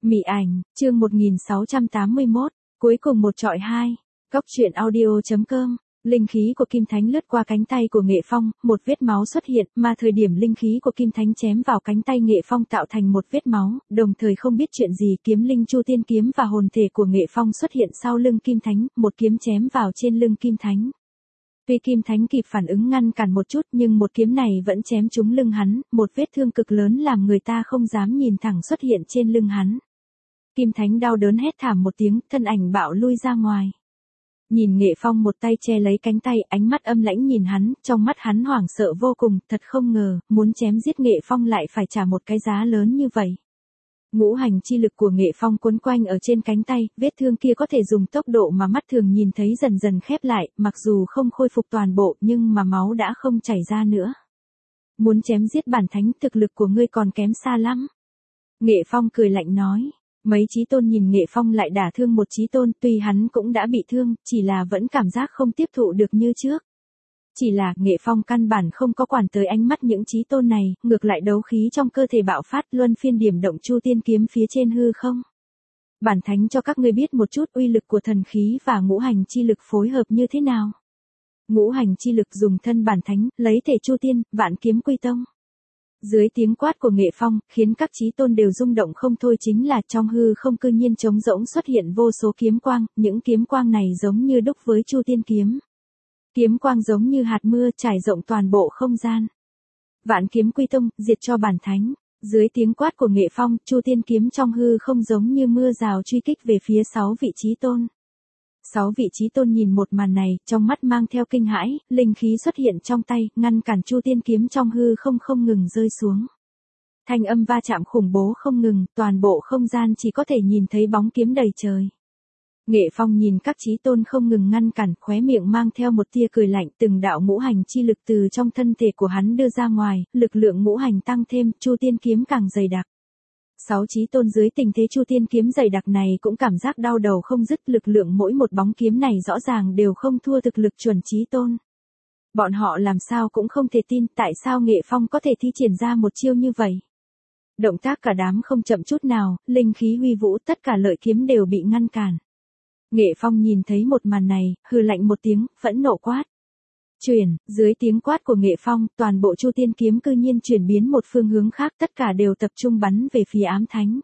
Mị ảnh, chương 1681, cuối cùng một trọi hai. Góc truyện audio.com. Linh khí của Kim Thánh lướt qua cánh tay của Nghệ Phong, một vết máu xuất hiện, mà thời điểm linh khí của Kim Thánh chém vào cánh tay Nghệ Phong tạo thành một vết máu, đồng thời không biết chuyện gì kiếm linh Chu Tiên kiếm và hồn thể của Nghệ Phong xuất hiện sau lưng Kim Thánh, một kiếm chém vào trên lưng Kim Thánh. Tuy Kim Thánh kịp phản ứng ngăn cản một chút nhưng một kiếm này vẫn chém trúng lưng hắn, một vết thương cực lớn làm người ta không dám nhìn thẳng xuất hiện trên lưng hắn. Kim Thánh đau đớn hét thảm một tiếng, thân ảnh bạo lui ra ngoài. Nhìn Nghệ Phong một tay che lấy cánh tay, ánh mắt âm lãnh nhìn hắn, trong mắt hắn hoảng sợ vô cùng, thật không ngờ, muốn chém giết Nghệ Phong lại phải trả một cái giá lớn như vậy. Ngũ hành chi lực của Nghệ Phong quấn quanh ở trên cánh tay, vết thương kia có thể dùng tốc độ mà mắt thường nhìn thấy dần dần khép lại, mặc dù không khôi phục toàn bộ nhưng mà máu đã không chảy ra nữa. Muốn chém giết bản thánh, thực lực của ngươi còn kém xa lắm. Nghệ Phong cười lạnh nói. Mấy chí tôn nhìn Nghệ Phong lại đả thương một chí tôn, tuy hắn cũng đã bị thương, chỉ là vẫn cảm giác không tiếp thụ được như trước. Chỉ là Nghệ Phong căn bản không có quản tới ánh mắt những chí tôn này, ngược lại đấu khí trong cơ thể bạo phát luân phiên điểm động Chu Tiên kiếm phía trên hư không. Bản thánh cho các ngươi biết một chút uy lực của thần khí và ngũ hành chi lực phối hợp như thế nào. Ngũ hành chi lực dùng thân bản thánh, lấy thể Chu Tiên, vạn kiếm quy tông. Dưới tiếng quát của Nghệ Phong, khiến các chí tôn đều rung động không thôi, chính là trong hư không cư nhiên trống rỗng xuất hiện vô số kiếm quang, những kiếm quang này giống như đúc với Chu Tiên kiếm. Kiếm quang giống như hạt mưa trải rộng toàn bộ không gian. Vạn kiếm quy tông, diệt cho bản thánh. Dưới tiếng quát của Nghệ Phong, Chu Tiên kiếm trong hư không giống như mưa rào truy kích về phía 6 vị chí tôn. 6 vị chí tôn nhìn một màn này, trong mắt mang theo kinh hãi, linh khí xuất hiện trong tay, ngăn cản Chu Tiên kiếm trong hư không ngừng rơi xuống. Thanh âm va chạm khủng bố không ngừng, toàn bộ không gian chỉ có thể nhìn thấy bóng kiếm đầy trời. Nghệ Phong nhìn các chí tôn không ngừng ngăn cản, khóe miệng mang theo một tia cười lạnh, từng đạo ngũ hành chi lực từ trong thân thể của hắn đưa ra ngoài, lực lượng ngũ hành tăng thêm, Chu Tiên kiếm càng dày đặc. 6 chí tôn dưới tình thế Chu Tiên kiếm dày đặc này cũng cảm giác đau đầu không dứt, lực lượng mỗi một bóng kiếm này rõ ràng đều không thua thực lực chuẩn chí tôn. Bọn họ làm sao cũng không thể tin tại sao Nghệ Phong có thể thi triển ra một chiêu như vậy. Động tác cả đám không chậm chút nào, linh khí huy vũ, tất cả lợi kiếm đều bị ngăn cản. Nghệ Phong nhìn thấy một màn này, hừ lạnh một tiếng, phẫn nộ quát. Chuyển, dưới tiếng quát của Nghệ Phong, toàn bộ Chu Tiên kiếm cư nhiên chuyển biến một phương hướng khác, tất cả đều tập trung bắn về phía Ám Thánh.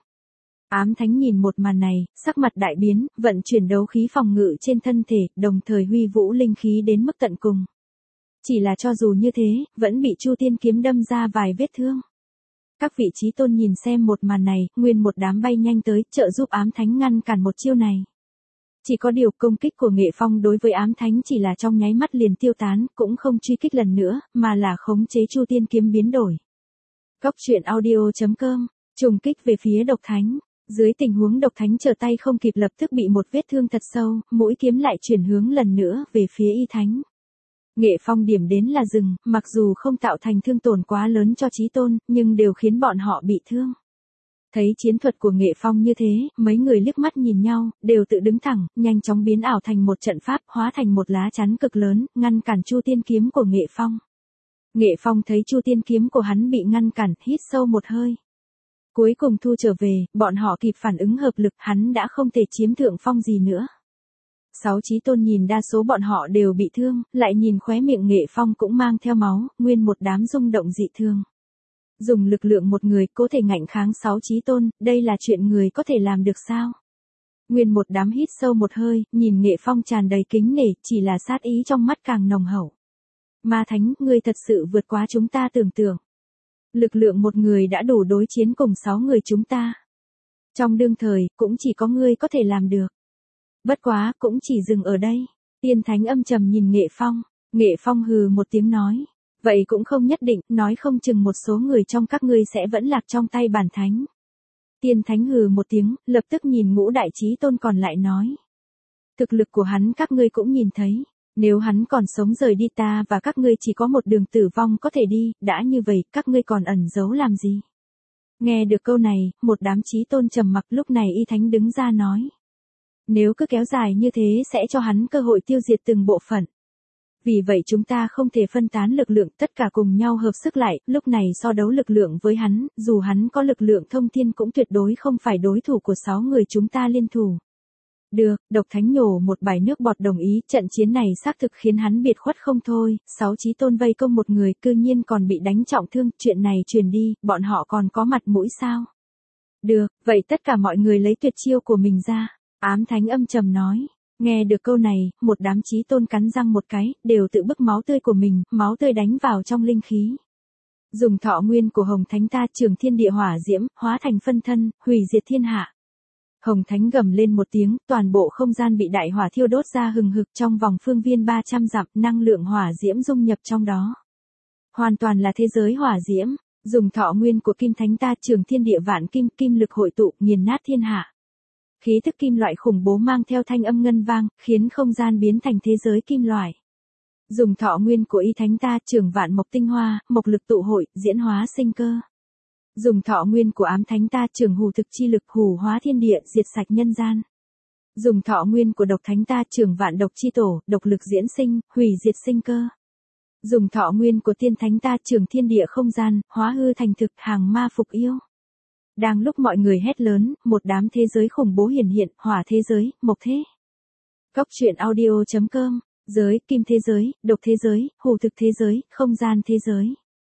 Ám Thánh nhìn một màn này, sắc mặt đại biến, vận chuyển đấu khí phòng ngự trên thân thể, đồng thời huy vũ linh khí đến mức tận cùng. Chỉ là cho dù như thế, vẫn bị Chu Tiên kiếm đâm ra vài vết thương. Các vị chí tôn nhìn xem một màn này, nguyên một đám bay nhanh tới, trợ giúp Ám Thánh ngăn cản một chiêu này. Chỉ có điều công kích của Nghệ Phong đối với Ám Thánh chỉ là trong nháy mắt liền tiêu tán, cũng không truy kích lần nữa, mà là khống chế Chu Tiên kiếm biến đổi. Góc truyện audio.com, trùng kích về phía Độc Thánh. Dưới tình huống Độc Thánh trở tay không kịp lập tức bị một vết thương thật sâu, mũi kiếm lại chuyển hướng lần nữa về phía Y Thánh. Nghệ Phong điểm đến là dừng, mặc dù không tạo thành thương tổn quá lớn cho chí tôn, nhưng đều khiến bọn họ bị thương. Thấy chiến thuật của Nghệ Phong như thế, mấy người liếc mắt nhìn nhau, đều tự đứng thẳng, nhanh chóng biến ảo thành một trận pháp, hóa thành một lá chắn cực lớn, ngăn cản Chu Tiên kiếm của Nghệ Phong. Nghệ Phong thấy Chu Tiên kiếm của hắn bị ngăn cản, hít sâu một hơi. Cuối cùng thu trở về, bọn họ kịp phản ứng hợp lực, hắn đã không thể chiếm thượng phong gì nữa. 6 chí tôn nhìn đa số bọn họ đều bị thương, lại nhìn khóe miệng Nghệ Phong cũng mang theo máu, nguyên một đám rung động dị thường. Dùng lực lượng một người có thể ngạnh kháng 6 chí tôn, đây là chuyện người có thể làm được sao? Nguyên một đám hít sâu một hơi, nhìn Nghệ Phong tràn đầy kính nể, chỉ là sát ý trong mắt càng nồng hậu. Ma Thánh, ngươi thật sự vượt quá chúng ta tưởng tượng. Lực lượng một người đã đủ đối chiến cùng 6 người chúng ta. Trong đương thời, cũng chỉ có ngươi có thể làm được. Bất quá, cũng chỉ dừng ở đây. Tiên Thánh âm trầm nhìn Nghệ Phong. Nghệ Phong hừ một tiếng nói. Vậy cũng không nhất định, nói không chừng một số người trong các ngươi sẽ vẫn lạc trong tay bản thánh. Tiên Thánh hừ một tiếng, lập tức nhìn ngũ đại chí tôn còn lại nói. Thực lực của hắn các ngươi cũng nhìn thấy, nếu hắn còn sống rời đi ta và các ngươi chỉ có một đường tử vong có thể đi, đã như vậy các ngươi còn ẩn giấu làm gì? Nghe được câu này, một đám chí tôn trầm mặc, lúc này Y Thánh đứng ra nói. Nếu cứ kéo dài như thế sẽ cho hắn cơ hội tiêu diệt từng bộ phận. Vì vậy chúng ta không thể phân tán lực lượng, tất cả cùng nhau hợp sức lại, lúc này so đấu lực lượng với hắn, dù hắn có lực lượng thông thiên cũng tuyệt đối không phải đối thủ của 6 người chúng ta liên thủ. Được, Độc Thánh nhổ một bài nước bọt đồng ý, trận chiến này xác thực khiến hắn biệt khuất không thôi, 6 chí tôn vây công một người, cư nhiên còn bị đánh trọng thương, chuyện này truyền đi, bọn họ còn có mặt mũi sao? Được, vậy tất cả mọi người lấy tuyệt chiêu của mình ra, Ám Thánh âm trầm nói. Nghe được câu này, một đám chí tôn cắn răng một cái, đều tự bức máu tươi của mình, máu tươi đánh vào trong linh khí. Dùng thọ nguyên của Hồng Thánh ta trường thiên địa hỏa diễm, hóa thành phân thân, hủy diệt thiên hạ. Hồng Thánh gầm lên một tiếng, toàn bộ không gian bị đại hỏa thiêu đốt ra hừng hực trong vòng phương viên 300 dặm, năng lượng hỏa diễm dung nhập trong đó. Hoàn toàn là thế giới hỏa diễm, dùng thọ nguyên của Kim Thánh ta trường thiên địa vạn kim, kim lực hội tụ, nghiền nát thiên hạ. Khí thức kim loại khủng bố mang theo thanh âm ngân vang, khiến không gian biến thành thế giới kim loại. Dùng thọ nguyên của Y Thánh ta trường vạn mộc tinh hoa, mộc lực tụ hội, diễn hóa sinh cơ. Dùng thọ nguyên của Ám Thánh ta trường hù thực chi lực hù hóa thiên địa, diệt sạch nhân gian. Dùng thọ nguyên của Độc Thánh ta trường vạn độc chi tổ, độc lực diễn sinh, hủy diệt sinh cơ. Dùng thọ nguyên của Tiên Thánh ta trường thiên địa không gian, hóa hư thành thực, hàng ma phục yêu. Đang lúc mọi người hét lớn, một đám thế giới khủng bố hiển hiện, hỏa thế giới, mộc thế. Góc truyện audio.com, giới, kim thế giới, độc thế giới, hù thực thế giới, không gian thế giới.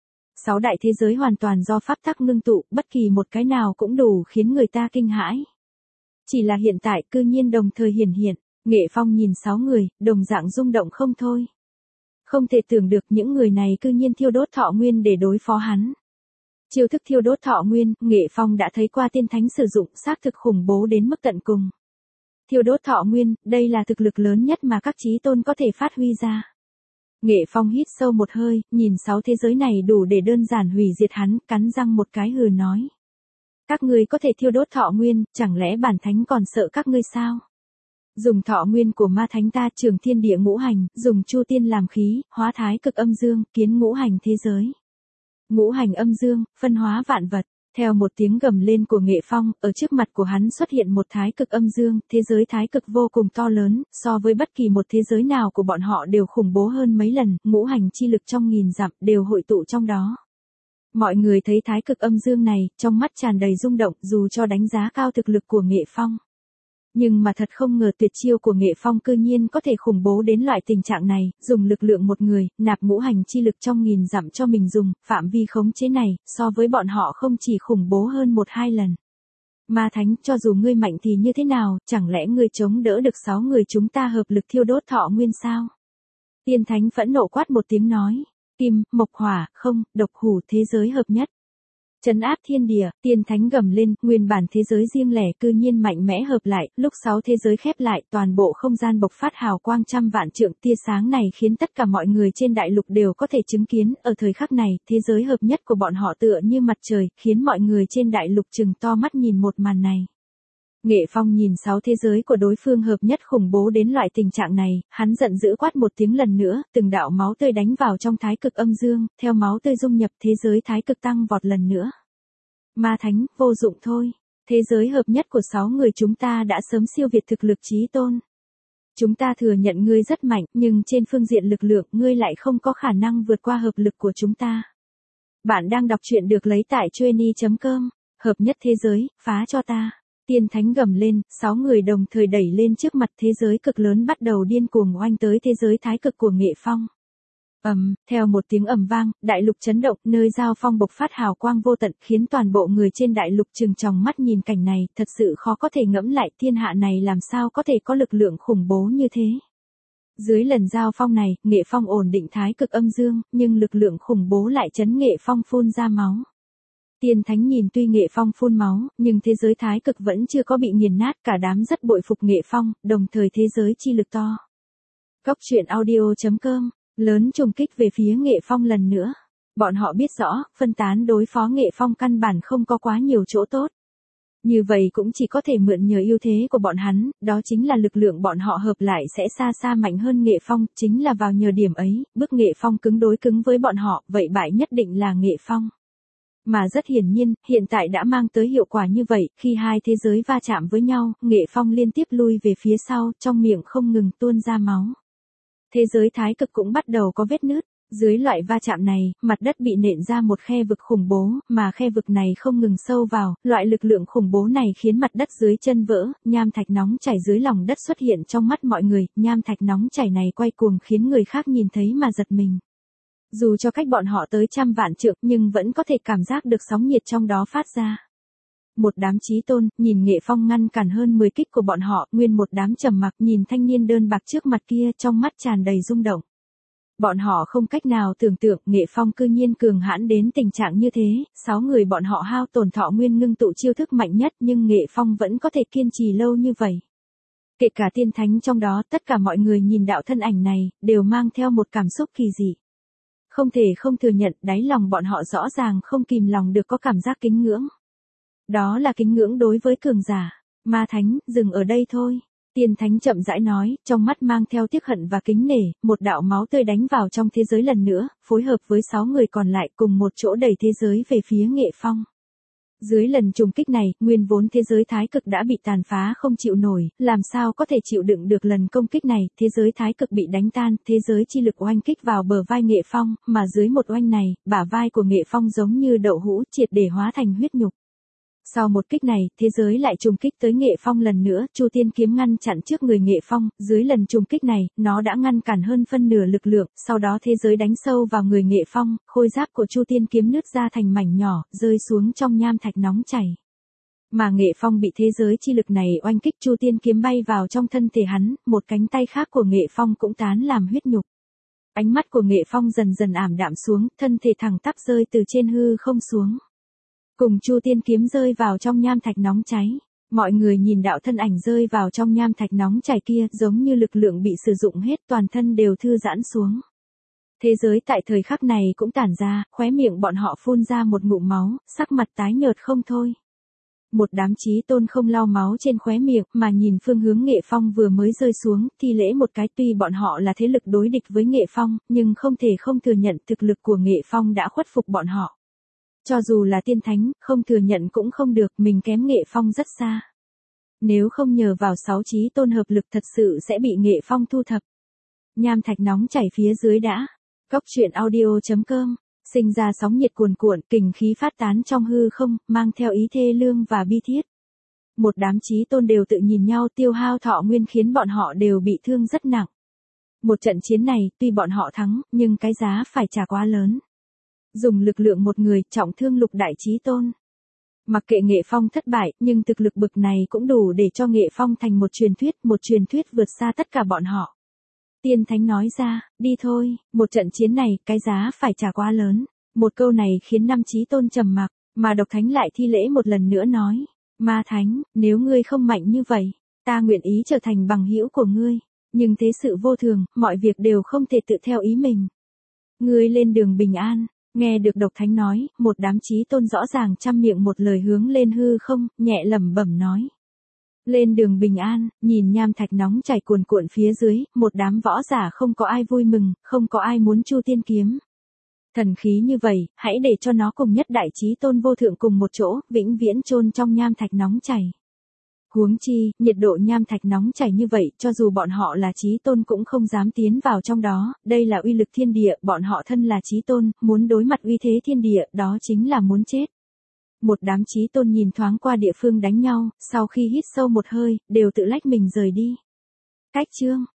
6 đại thế giới hoàn toàn do pháp tắc ngưng tụ, bất kỳ một cái nào cũng đủ khiến người ta kinh hãi. Chỉ là hiện tại cư nhiên đồng thời hiển hiện, Nghệ Phong nhìn 6 người, đồng dạng rung động không thôi. Không thể tưởng được những người này cư nhiên thiêu đốt thọ nguyên để đối phó hắn. Chiêu thức thiêu đốt thọ nguyên, Nghệ Phong đã thấy qua tiên thánh sử dụng, xác thực khủng bố đến mức tận cùng. Thiêu đốt thọ nguyên, đây là thực lực lớn nhất mà các chí tôn có thể phát huy ra. Nghệ Phong hít sâu một hơi, nhìn 6 thế giới này đủ để đơn giản hủy diệt hắn, cắn răng một cái hừ nói. Các ngươi có thể thiêu đốt thọ nguyên, chẳng lẽ bản thánh còn sợ các ngươi sao? Dùng thọ nguyên của ma thánh ta trường thiên địa ngũ hành, dùng chu tiên làm khí, hóa thái cực âm dương, kiến ngũ hành thế giới. Ngũ hành âm dương, phân hóa vạn vật. Theo một tiếng gầm lên của Nghệ Phong, ở trước mặt của hắn xuất hiện một thái cực âm dương, thế giới thái cực vô cùng to lớn, so với bất kỳ một thế giới nào của bọn họ đều khủng bố hơn mấy lần, ngũ hành chi lực trong nghìn dặm đều hội tụ trong đó. Mọi người thấy thái cực âm dương này, trong mắt tràn đầy rung động dù cho đánh giá cao thực lực của Nghệ Phong. Nhưng mà thật không ngờ tuyệt chiêu của Nghệ Phong cư nhiên có thể khủng bố đến loại tình trạng này, dùng lực lượng một người, nạp ngũ hành chi lực trong nghìn dặm cho mình dùng, phạm vi khống chế này, so với bọn họ không chỉ khủng bố hơn 1-2 lần. Ma Thánh, cho dù ngươi mạnh thì như thế nào, chẳng lẽ ngươi chống đỡ được 6 người chúng ta hợp lực thiêu đốt thọ nguyên sao? Tiên Thánh phẫn nộ quát một tiếng nói, kim, mộc hỏa, không, độc hủ thế giới hợp nhất. Trấn áp thiên địa, Tiên Thánh gầm lên, nguyên bản thế giới riêng lẻ cư nhiên mạnh mẽ hợp lại, lúc 6 thế giới khép lại, toàn bộ không gian bộc phát hào quang trăm vạn trượng tia sáng này khiến tất cả mọi người trên đại lục đều có thể chứng kiến, ở thời khắc này, thế giới hợp nhất của bọn họ tựa như mặt trời, khiến mọi người trên đại lục trừng to mắt nhìn một màn này. Nghệ Phong nhìn 6 thế giới của đối phương hợp nhất khủng bố đến loại tình trạng này, hắn giận dữ quát một tiếng lần nữa, từng đạo máu tươi đánh vào trong thái cực âm dương, theo máu tươi dung nhập thế giới thái cực tăng vọt lần nữa. Ma Thánh, vô dụng thôi. Thế giới hợp nhất của 6 người chúng ta đã sớm siêu việt thực lực chí tôn. Chúng ta thừa nhận ngươi rất mạnh, nhưng trên phương diện lực lượng ngươi lại không có khả năng vượt qua hợp lực của chúng ta. Bạn đang đọc truyện được lấy tại Chueny.com, hợp nhất thế giới, phá cho ta. Tiên Thánh gầm lên, 6 người đồng thời đẩy lên trước mặt thế giới cực lớn bắt đầu điên cuồng oanh tới thế giới thái cực của Nghệ Phong. Theo một tiếng ầm vang, đại lục chấn động, nơi giao phong bộc phát hào quang vô tận, khiến toàn bộ người trên đại lục trừng tròng mắt nhìn cảnh này, thật sự khó có thể ngẫm lại, thiên hạ này làm sao có thể có lực lượng khủng bố như thế. Dưới lần giao phong này, Nghệ Phong ổn định thái cực âm dương, nhưng lực lượng khủng bố lại chấn Nghệ Phong phun ra máu. Tiên Thánh nhìn tuy Nghệ Phong phun máu, nhưng thế giới thái cực vẫn chưa có bị nghiền nát, cả đám rất bội phục Nghệ Phong, đồng thời thế giới chi lực to. Góc truyện audio.com, lớn trùng kích về phía Nghệ Phong lần nữa. Bọn họ biết rõ, phân tán đối phó Nghệ Phong căn bản không có quá nhiều chỗ tốt. Như vậy cũng chỉ có thể mượn nhờ ưu thế của bọn hắn, đó chính là lực lượng bọn họ hợp lại sẽ xa xa mạnh hơn Nghệ Phong, chính là vào nhờ điểm ấy, bước Nghệ Phong cứng đối cứng với bọn họ, vậy bại nhất định là Nghệ Phong. Mà rất hiển nhiên, hiện tại đã mang tới hiệu quả như vậy, khi hai thế giới va chạm với nhau, Nghệ Phong liên tiếp lui về phía sau, trong miệng không ngừng tuôn ra máu. Thế giới thái cực cũng bắt đầu có vết nứt. Dưới loại va chạm này, mặt đất bị nện ra một khe vực khủng bố, mà khe vực này không ngừng sâu vào, loại lực lượng khủng bố này khiến mặt đất dưới chân vỡ, nham thạch nóng chảy dưới lòng đất xuất hiện trong mắt mọi người, nham thạch nóng chảy này quay cuồng khiến người khác nhìn thấy mà giật mình. Dù cho cách bọn họ tới trăm vạn trượng nhưng vẫn có thể cảm giác được sóng nhiệt trong đó phát ra. Một đám chí tôn, nhìn Nghệ Phong ngăn cản hơn 10 kích của bọn họ, nguyên một đám trầm mặc nhìn thanh niên đơn bạc trước mặt kia trong mắt tràn đầy rung động. Bọn họ không cách nào tưởng tượng Nghệ Phong cư nhiên cường hãn đến tình trạng như thế, 6 người bọn họ hao tổn thọ nguyên ngưng tụ chiêu thức mạnh nhất nhưng Nghệ Phong vẫn có thể kiên trì lâu như vậy. Kể cả tiên thánh trong đó, tất cả mọi người nhìn đạo thân ảnh này, đều mang theo một cảm xúc kỳ dị. Không thể không thừa nhận, đáy lòng bọn họ rõ ràng không kìm lòng được có cảm giác kính ngưỡng. Đó là kính ngưỡng đối với cường giả. Ma thánh, dừng ở đây thôi. Tiên thánh chậm rãi nói, trong mắt mang theo tiếc hận và kính nể, một đạo máu tươi đánh vào trong thế giới lần nữa, phối hợp với 6 người còn lại cùng một chỗ đẩy thế giới về phía Nghệ Phong. Dưới lần trùng kích này, nguyên vốn thế giới thái cực đã bị tàn phá không chịu nổi, làm sao có thể chịu đựng được lần công kích này, thế giới thái cực bị đánh tan, thế giới chi lực oanh kích vào bờ vai Nghệ Phong, mà dưới một oanh này, bả vai của Nghệ Phong giống như đậu hũ triệt để hóa thành huyết nhục. Sau một kích này, thế giới lại trùng kích tới Nghệ Phong lần nữa, Chu Tiên kiếm ngăn chặn trước người Nghệ Phong, dưới lần trùng kích này, nó đã ngăn cản hơn phân nửa lực lượng, sau đó thế giới đánh sâu vào người Nghệ Phong, khôi giáp của Chu Tiên kiếm nứt ra thành mảnh nhỏ, rơi xuống trong nham thạch nóng chảy. Mà Nghệ Phong bị thế giới chi lực này oanh kích, Chu Tiên kiếm bay vào trong thân thể hắn, một cánh tay khác của Nghệ Phong cũng tán làm huyết nhục. Ánh mắt của Nghệ Phong dần dần ảm đạm xuống, thân thể thẳng tắp rơi từ trên hư không xuống. Cùng Chu Tiên kiếm rơi vào trong nham thạch nóng cháy. Mọi người nhìn đạo thân ảnh rơi vào trong nham thạch nóng chảy kia, giống như lực lượng bị sử dụng hết, toàn thân đều thư giãn xuống. Thế giới tại thời khắc này cũng tản ra, khóe miệng bọn họ phun ra một ngụm máu, sắc mặt tái nhợt không thôi. Một đám chí tôn không lau máu trên khóe miệng, mà nhìn phương hướng Nghệ Phong vừa mới rơi xuống, thi lễ một cái, tuy bọn họ là thế lực đối địch với Nghệ Phong, nhưng không thể không thừa nhận thực lực của Nghệ Phong đã khuất phục bọn họ. Cho dù là tiên thánh, không thừa nhận cũng không được, mình kém Nghệ Phong rất xa. Nếu không nhờ vào 6 chí tôn hợp lực thật sự sẽ bị Nghệ Phong thu thập. Nham thạch nóng chảy phía dưới đã. Cốc truyện audio.com, sinh ra sóng nhiệt cuồn cuộn, kình khí phát tán trong hư không, mang theo ý thê lương và bi thiết. Một đám chí tôn đều tự nhìn nhau, tiêu hao thọ nguyên khiến bọn họ đều bị thương rất nặng. Một trận chiến này, tuy bọn họ thắng, nhưng cái giá phải trả quá lớn. Dùng lực lượng một người, trọng thương lục đại chí tôn. Mặc kệ Nghệ Phong thất bại, nhưng thực lực bực này cũng đủ để cho Nghệ Phong thành một truyền thuyết vượt xa tất cả bọn họ. Tiên thánh nói ra, đi thôi, một trận chiến này, cái giá phải trả quá lớn. Một câu này khiến 5 chí tôn trầm mặc, mà độc thánh lại thi lễ một lần nữa nói. Ma thánh, nếu ngươi không mạnh như vậy, ta nguyện ý trở thành bằng hữu của ngươi. Nhưng thế sự vô thường, mọi việc đều không thể tự theo ý mình. Ngươi lên đường bình an. Nghe được độc thánh nói, một đám chí tôn rõ ràng trăm miệng một lời hướng lên hư không, nhẹ lẩm bẩm nói. Lên đường bình an, nhìn nham thạch nóng chảy cuồn cuộn phía dưới, một đám võ giả không có ai vui mừng, không có ai muốn Chu Tiên kiếm. Thần khí như vậy, hãy để cho nó cùng nhất đại chí tôn vô thượng cùng một chỗ, vĩnh viễn chôn trong nham thạch nóng chảy. Huống chi, nhiệt độ nham thạch nóng chảy như vậy, cho dù bọn họ là chí tôn cũng không dám tiến vào trong đó, đây là uy lực thiên địa, bọn họ thân là chí tôn, muốn đối mặt uy thế thiên địa, đó chính là muốn chết. Một đám chí tôn nhìn thoáng qua địa phương đánh nhau, sau khi hít sâu một hơi, đều tự lách mình rời đi. Cách chương